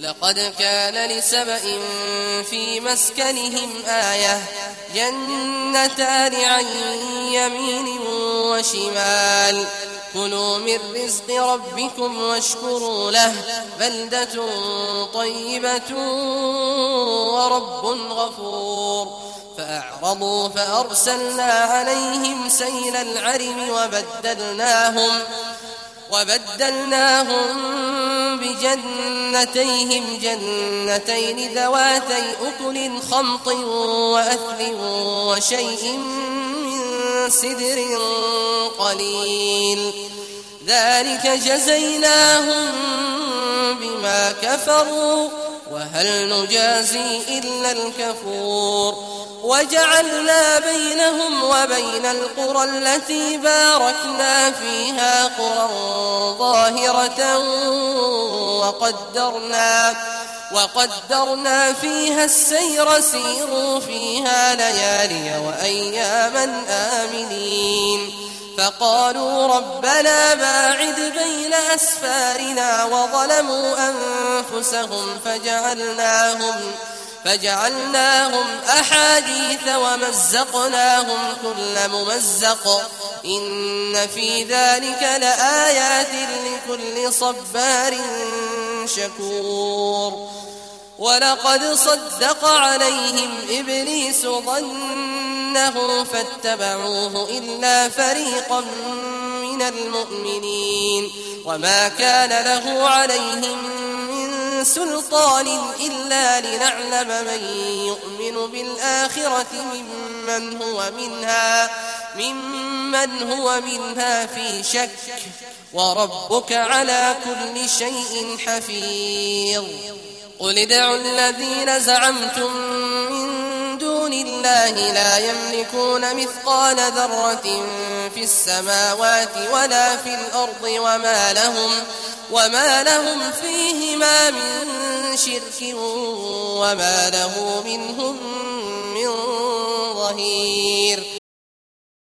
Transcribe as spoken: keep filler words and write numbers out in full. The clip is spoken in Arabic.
لقد كان لسبإ في مسكنهم آية جنتان عن يمين وشمال كلوا من رزق ربكم واشكروا له بلدة طيبة ورب غفور فأعرضوا فأرسلنا عليهم سيل العرم وبدلناهم وبدلناهم بجنتيهم جنتين ذواتي أكل خمط وأثل وشيء من سدر قليل ذلك جزيناهم بما كفروا وهل نجازي إلا الكفور وجعلنا بينهم وبين القرى التي باركنا فيها قرى ظاهرة وقدرنا, وقدرنا فيها السير سيروا فيها ليالي وأياما آمنين فقالوا ربنا باعد بين أسفارنا وظلموا أنفسهم فجعلناهم فجعلناهم أحاديث ومزقناهم كل ممزق إن في ذلك لآيات لكل صبار شكور ولقد صدق عليهم إبليس ظنه فاتبعوه إلا فريقا من المؤمنين وما كان له عليهم من سلطان إلا لنعلم من يؤمن بالآخرة ممن هو منها, ممن هو منها في شك وربك على كل شيء حفيظ قل ادعوا الذين زعمتم من دون الله لا يملكون مثقال ذرة في السماوات ولا في الأرض وما لهم, وما لهم فيهما من شرك وما له منهم من ظهير